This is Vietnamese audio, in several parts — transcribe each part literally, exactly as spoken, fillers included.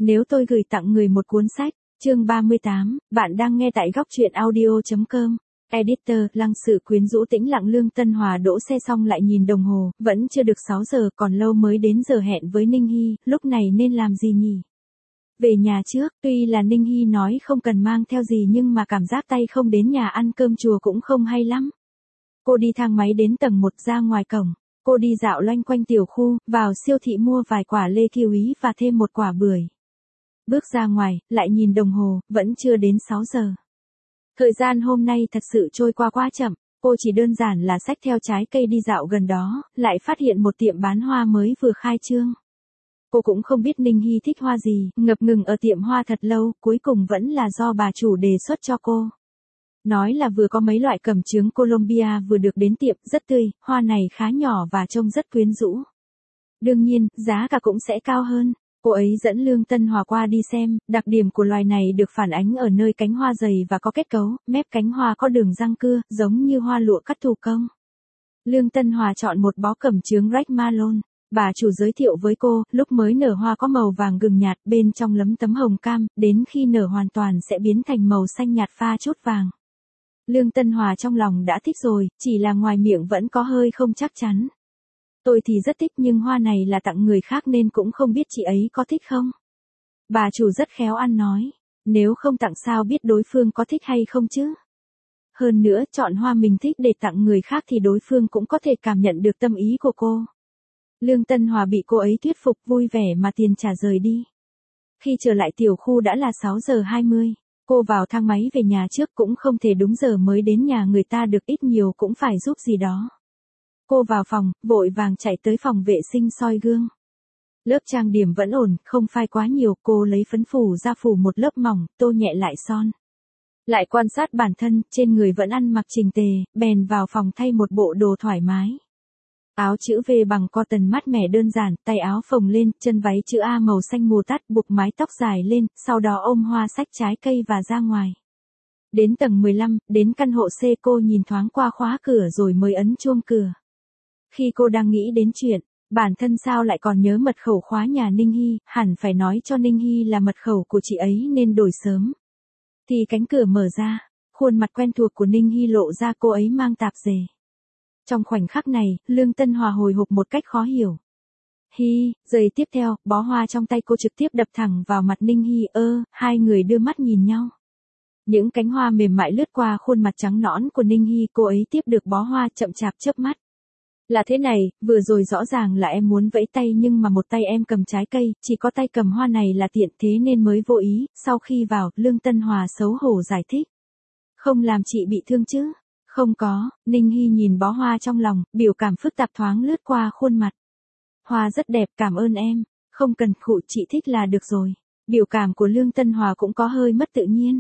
Nếu tôi gửi tặng người một cuốn sách, chương ba mươi tám, bạn đang nghe tại góc truyện audio.com. Editor, Lăng Sự quyến rũ tĩnh lặng. Lương Tân Hòa đỗ xe xong lại nhìn đồng hồ, vẫn chưa được sáu giờ, còn lâu mới đến giờ hẹn với Ninh Hy, lúc này nên làm gì nhỉ? Về nhà trước, tuy là Ninh Hy nói không cần mang theo gì nhưng mà cảm giác tay không đến nhà ăn cơm chùa cũng không hay lắm. Cô đi thang máy đến tầng một ra ngoài cổng, cô đi dạo loanh quanh tiểu khu, vào siêu thị mua vài quả lê kiwi và thêm một quả bưởi. Bước ra ngoài, lại nhìn đồng hồ, vẫn chưa đến sáu giờ. Thời gian hôm nay thật sự trôi qua quá chậm, cô chỉ đơn giản là xách theo trái cây đi dạo gần đó, lại phát hiện một tiệm bán hoa mới vừa khai trương. Cô cũng không biết Ninh Hy thích hoa gì, ngập ngừng ở tiệm hoa thật lâu, cuối cùng vẫn là do bà chủ đề xuất cho cô. Nói là vừa có mấy loại cẩm chướng Colombia vừa được đến tiệm, rất tươi, hoa này khá nhỏ và trông rất quyến rũ. Đương nhiên, giá cả cũng sẽ cao hơn. Cô ấy dẫn Lương Tân Hòa qua đi xem, đặc điểm của loài này được phản ánh ở nơi cánh hoa dày và có kết cấu, mép cánh hoa có đường răng cưa, giống như hoa lụa cắt thủ công. Lương Tân Hòa chọn một bó cẩm chướng Red Malone. Bà chủ giới thiệu với cô, lúc mới nở hoa có màu vàng gừng nhạt, bên trong lấm tấm hồng cam, đến khi nở hoàn toàn sẽ biến thành màu xanh nhạt pha chút vàng. Lương Tân Hòa trong lòng đã thích rồi, chỉ là ngoài miệng vẫn có hơi không chắc chắn. Tôi thì rất thích nhưng hoa này là tặng người khác nên cũng không biết chị ấy có thích không. Bà chủ rất khéo ăn nói, nếu không tặng sao biết đối phương có thích hay không chứ. Hơn nữa, chọn hoa mình thích để tặng người khác thì đối phương cũng có thể cảm nhận được tâm ý của cô. Lương Tân Hòa bị cô ấy thuyết phục, vui vẻ mà tiền trả rời đi. Khi trở lại tiểu khu đã là sáu giờ hai mươi, cô vào thang máy về nhà trước, cũng không thể đúng giờ mới đến nhà người ta được, ít nhiều cũng phải giúp gì đó. Cô vào phòng, vội vàng chạy tới phòng vệ sinh soi gương. Lớp trang điểm vẫn ổn, không phai quá nhiều, cô lấy phấn phủ ra phủ một lớp mỏng, tô nhẹ lại son. Lại quan sát bản thân, trên người vẫn ăn mặc chỉnh tề, bèn vào phòng thay một bộ đồ thoải mái. Áo chữ V bằng cotton mát mẻ đơn giản, tay áo phồng lên, chân váy chữ A màu xanh mù tắt, buộc mái tóc dài lên, sau đó ôm hoa xách trái cây và ra ngoài. Đến tầng mười lăm, đến căn hộ C, cô nhìn thoáng qua khóa cửa rồi mới ấn chuông cửa. Khi cô đang nghĩ đến chuyện, bản thân sao lại còn nhớ mật khẩu khóa nhà Ninh Hy, hẳn phải nói cho Ninh Hy là mật khẩu của chị ấy nên đổi sớm. Thì cánh cửa mở ra, khuôn mặt quen thuộc của Ninh Hy lộ ra, cô ấy mang tạp dề. Trong khoảnh khắc này, Lương Tân Hòa hồi hộp một cách khó hiểu. Hi, giây tiếp theo, bó hoa trong tay cô trực tiếp đập thẳng vào mặt Ninh Hy, ơ, hai người đưa mắt nhìn nhau. Những cánh hoa mềm mại lướt qua khuôn mặt trắng nõn của Ninh Hy, cô ấy tiếp được bó hoa chậm chạp chớp mắt. Là thế này, vừa rồi rõ ràng là em muốn vẫy tay nhưng mà một tay em cầm trái cây, chỉ có tay cầm hoa này là tiện, thế nên mới vô ý. Sau khi vào, Lương Tân Hòa xấu hổ giải thích. Không làm chị bị thương chứ? Không có. Ninh Hy nhìn bó hoa trong lòng, biểu cảm phức tạp thoáng lướt qua khuôn mặt. Hoa rất đẹp, cảm ơn em. Không cần khụ, chị thích là được rồi. Biểu cảm của Lương Tân Hòa cũng có hơi mất tự nhiên.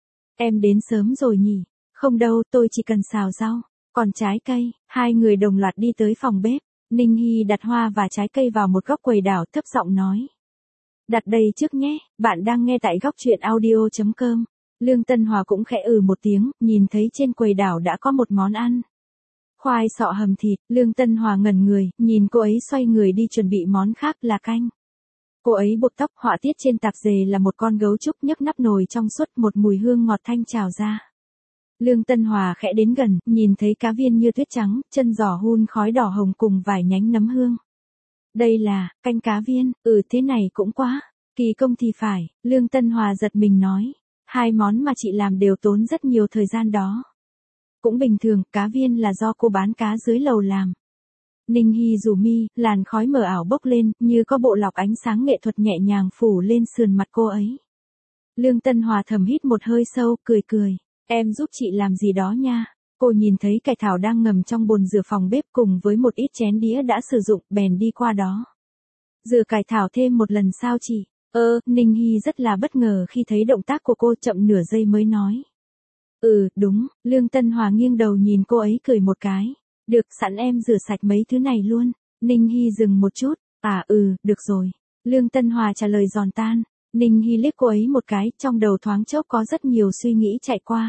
Em đến sớm rồi nhỉ? Không đâu, tôi chỉ cần xào rau. Còn trái cây, hai người đồng loạt đi tới phòng bếp. Ninh Hy đặt hoa và trái cây vào một góc quầy đảo, thấp giọng nói. Đặt đây trước nhé, bạn đang nghe tại góc truyện audio.com. Lương Tân Hòa cũng khẽ ừ một tiếng, nhìn thấy trên quầy đảo đã có một món ăn. Khoai sọ hầm thịt, Lương Tân Hòa ngẩn người, nhìn cô ấy xoay người đi chuẩn bị món khác là canh. Cô ấy buộc tóc, họa tiết trên tạp dề là một con gấu trúc nhấc nắp nồi trong suốt, một mùi hương ngọt thanh trào ra. Lương Tân Hòa khẽ đến gần, nhìn thấy cá viên như tuyết trắng, chân giò hun khói đỏ hồng cùng vài nhánh nấm hương. Đây là, canh cá viên, ừ thế này cũng quá, kỳ công thì phải, Lương Tân Hòa giật mình nói. Hai món mà chị làm đều tốn rất nhiều thời gian đó. Cũng bình thường, cá viên là do cô bán cá dưới lầu làm. Ninh Hy rủ mi, làn khói mờ ảo bốc lên, như có bộ lọc ánh sáng nghệ thuật nhẹ nhàng phủ lên sườn mặt cô ấy. Lương Tân Hòa thầm hít một hơi sâu, cười cười. Em giúp chị làm gì đó nha. Cô nhìn thấy cải thảo đang ngầm trong bồn rửa phòng bếp cùng với một ít chén đĩa đã sử dụng, bèn đi qua đó. Rửa cải thảo thêm một lần sao chị? Ơ, Ninh Hy rất là bất ngờ khi thấy động tác của cô, chậm nửa giây mới nói. Ừ, đúng, Lương Tân Hòa nghiêng đầu nhìn cô ấy cười một cái. Được, sẵn em rửa sạch mấy thứ này luôn. Ninh Hy dừng một chút. À ừ, được rồi. Lương Tân Hòa trả lời giòn tan. Ninh Hy liếc cô ấy một cái, trong đầu thoáng chốc có rất nhiều suy nghĩ chạy qua.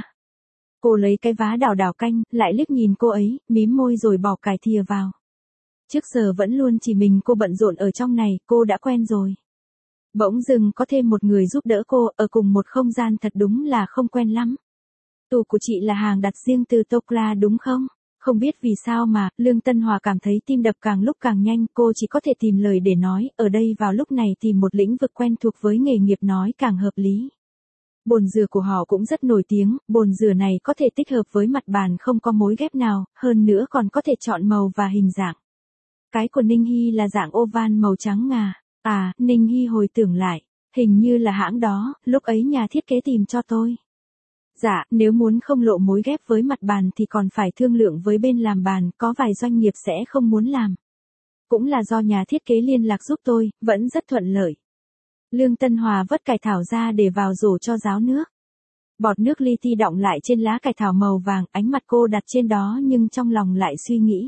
Cô lấy cái vá đảo đảo canh, lại liếc nhìn cô ấy, mím môi rồi bỏ cải thìa vào. Trước giờ vẫn luôn chỉ mình cô bận rộn ở trong này, cô đã quen rồi. Bỗng dưng có thêm một người giúp đỡ cô, ở cùng một không gian thật đúng là không quen lắm. Tủ của chị là hàng đặt riêng từ Tokla đúng không? Không biết vì sao mà, Lương Tân Hòa cảm thấy tim đập càng lúc càng nhanh, cô chỉ có thể tìm lời để nói, ở đây vào lúc này tìm một lĩnh vực quen thuộc với nghề nghiệp nói càng hợp lý. Bồn rửa của họ cũng rất nổi tiếng, bồn rửa này có thể tích hợp với mặt bàn không có mối ghép nào, hơn nữa còn có thể chọn màu và hình dạng. Cái của Ninh Hy là dạng oval màu trắng ngà. À, Ninh Hy hồi tưởng lại, hình như là hãng đó, lúc ấy nhà thiết kế tìm cho tôi. Dạ, nếu muốn không lộ mối ghép với mặt bàn thì còn phải thương lượng với bên làm bàn, có vài doanh nghiệp sẽ không muốn làm. Cũng là do nhà thiết kế liên lạc giúp tôi, vẫn rất thuận lợi. Lương Tân Hòa vớt cải thảo ra để vào rổ cho ráo nước. Bọt nước li ti đọng lại trên lá cải thảo màu vàng, ánh mặt cô đặt trên đó nhưng trong lòng lại suy nghĩ.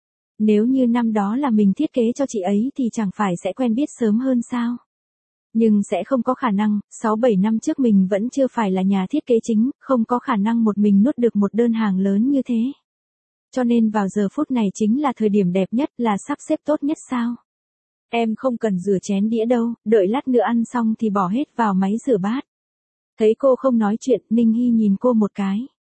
Nếu như năm đó là mình thiết kế cho chị ấy thì chẳng phải sẽ quen biết sớm hơn sao? Nhưng sẽ không có khả năng, sáu bảy năm trước mình vẫn chưa phải là nhà thiết kế chính, không có khả năng một mình nuốt được một đơn hàng lớn như thế. Cho nên vào giờ phút này chính là thời điểm đẹp nhất, là sắp xếp tốt nhất sao? Em không cần rửa chén đĩa đâu, đợi lát nữa ăn xong thì bỏ hết vào máy rửa bát. Thấy cô không nói chuyện, Ninh Hy nhìn cô một cái.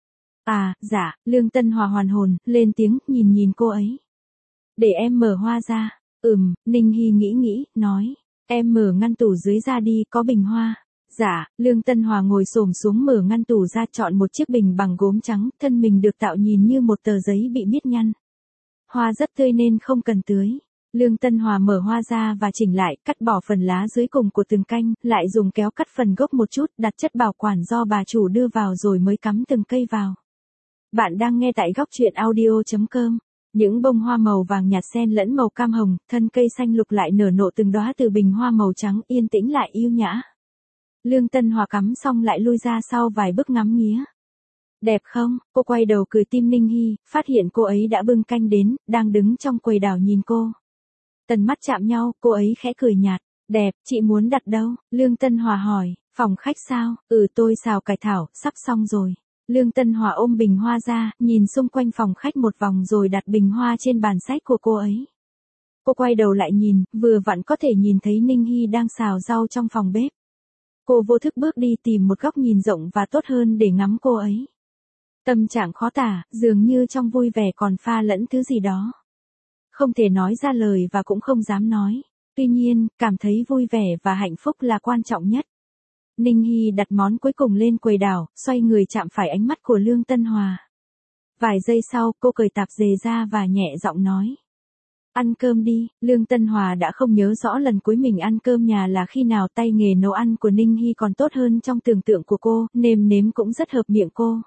À, dạ, Lương Tân Hòa hoàn hồn, lên tiếng, nhìn nhìn cô ấy. Để em mở hoa ra. Ừm, Ninh Hy nghĩ nghĩ, nói. Em mở ngăn tủ dưới ra đi, có bình hoa. Dạ, Lương Tân Hòa ngồi xổm xuống mở ngăn tủ ra, chọn một chiếc bình bằng gốm trắng, thân mình được tạo nhìn như một tờ giấy bị miết nhăn. Hoa rất tươi nên không cần tưới. Lương Tân Hòa mở hoa ra và chỉnh lại, cắt bỏ phần lá dưới cùng của từng canh, lại dùng kéo cắt phần gốc một chút, đặt chất bảo quản do bà chủ đưa vào rồi mới cắm từng cây vào. Bạn đang nghe tại góc truyện audio chấm com. Những bông hoa màu vàng nhạt xen lẫn màu cam hồng, thân cây xanh lục lại nở nộ từng đóa từ bình hoa màu trắng, yên tĩnh lại yêu nhã. Lương Tân Hòa cắm xong lại lui ra sau vài bước ngắm nghía. Đẹp không? Cô quay đầu cười tim Ninh Hy, phát hiện cô ấy đã bưng canh đến, đang đứng trong quầy đảo nhìn cô. Tần mắt chạm nhau, cô ấy khẽ cười nhạt. Đẹp, chị muốn đặt đâu? Lương Tân Hòa hỏi. Phòng khách sao? Ừ, tôi xào cải thảo, sắp xong rồi. Lương Tân Hòa ôm bình hoa ra, nhìn xung quanh phòng khách một vòng rồi đặt bình hoa trên bàn sách của cô ấy. Cô quay đầu lại nhìn, vừa vặn có thể nhìn thấy Ninh Hy đang xào rau trong phòng bếp. Cô vô thức bước đi tìm một góc nhìn rộng và tốt hơn để ngắm cô ấy. Tâm trạng khó tả, dường như trong vui vẻ còn pha lẫn thứ gì đó. Không thể nói ra lời và cũng không dám nói. Tuy nhiên, cảm thấy vui vẻ và hạnh phúc là quan trọng nhất. Ninh Hy đặt món cuối cùng lên quầy đảo, xoay người chạm phải ánh mắt của Lương Tân Hòa. Vài giây sau, cô cởi tạp dề ra và nhẹ giọng nói. Ăn cơm đi. Lương Tân Hòa đã không nhớ rõ lần cuối mình ăn cơm nhà là khi nào. Tay nghề nấu ăn của Ninh Hy còn tốt hơn trong tưởng tượng của cô, nêm nếm cũng rất hợp miệng cô.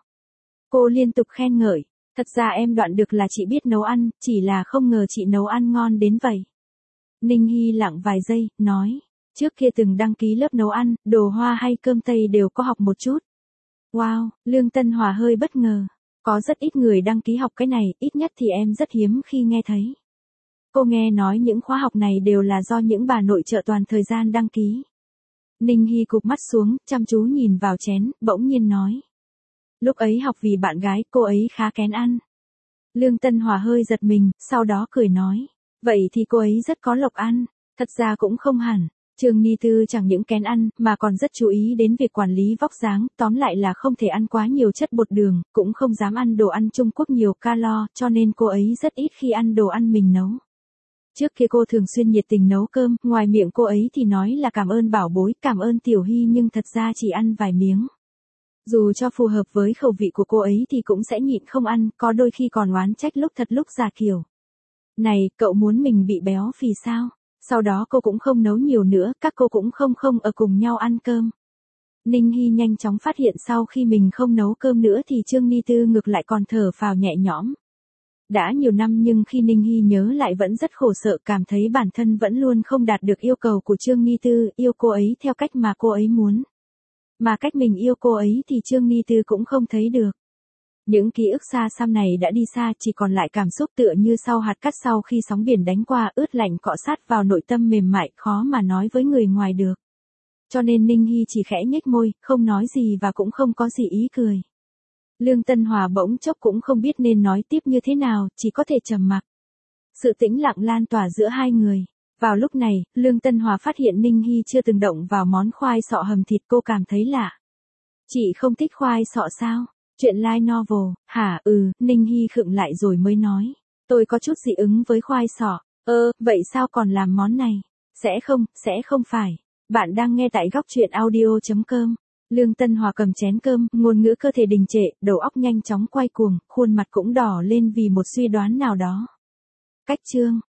Cô liên tục khen ngợi. Thật ra em đoạn được là chị biết nấu ăn, chỉ là không ngờ chị nấu ăn ngon đến vậy. Ninh Hy lặng vài giây, nói. Trước kia từng đăng ký lớp nấu ăn, đồ Hoa hay cơm Tây đều có học một chút. Wow, Lương Tân Hòa hơi bất ngờ. Có rất ít người đăng ký học cái này, ít nhất thì em rất hiếm khi nghe thấy. Cô nghe nói những khóa học này đều là do những bà nội trợ toàn thời gian đăng ký. Ninh Hy cụp mắt xuống, chăm chú nhìn vào chén, bỗng nhiên nói. Lúc ấy học vì bạn gái, cô ấy khá kén ăn. Lương Tân Hòa hơi giật mình, sau đó cười nói. Vậy thì cô ấy rất có lộc ăn. Thật ra cũng không hẳn. Trương Ni Tư chẳng những kén ăn, mà còn rất chú ý đến việc quản lý vóc dáng, tóm lại là không thể ăn quá nhiều chất bột đường, cũng không dám ăn đồ ăn Trung Quốc nhiều calo, cho nên cô ấy rất ít khi ăn đồ ăn mình nấu. Trước kia cô thường xuyên nhiệt tình nấu cơm, ngoài miệng cô ấy thì nói là cảm ơn bảo bối, cảm ơn Tiểu Hy nhưng thật ra chỉ ăn vài miếng. Dù cho phù hợp với khẩu vị của cô ấy thì cũng sẽ nhịn không ăn, có đôi khi còn oán trách lúc thật lúc già kiểu. Này, cậu muốn mình bị béo phì sao? Sau đó cô cũng không nấu nhiều nữa, các cô cũng không không ở cùng nhau ăn cơm. Ninh Hy nhanh chóng phát hiện sau khi mình không nấu cơm nữa thì Trương Ni Tư ngược lại còn thở phào nhẹ nhõm. Đã nhiều năm nhưng khi Ninh Hy nhớ lại vẫn rất khổ sở, cảm thấy bản thân vẫn luôn không đạt được yêu cầu của Trương Ni Tư, yêu cô ấy theo cách mà cô ấy muốn. Mà cách mình yêu cô ấy thì Trương Ni Tư cũng không thấy được. Những ký ức xa xăm này đã đi xa, chỉ còn lại cảm xúc tựa như sau hạt cát sau khi sóng biển đánh qua, ướt lạnh cọ sát vào nội tâm mềm mại, khó mà nói với người ngoài được. Cho nên Ninh Hy chỉ khẽ nhếch môi, không nói gì và cũng không có gì ý cười. Lương Tân Hòa bỗng chốc cũng không biết nên nói tiếp như thế nào, chỉ có thể trầm mặc. Sự tĩnh lặng lan tỏa giữa hai người. Vào lúc này, Lương Tân Hòa phát hiện Ninh Hy chưa từng động vào món khoai sọ hầm thịt, cô cảm thấy lạ. Chị không thích khoai sọ sao? Chuyện light novel, hả? Ừ, Ninh Hy khựng lại rồi mới nói. Tôi có chút dị ứng với khoai sọ. Ơ, vậy sao còn làm món này? Sẽ không, sẽ không phải. Bạn đang nghe tại góc truyện audio.com. Lương Tân Hòa cầm chén cơm, ngôn ngữ cơ thể đình trệ, đầu óc nhanh chóng quay cuồng, khuôn mặt cũng đỏ lên vì một suy đoán nào đó. Cách chương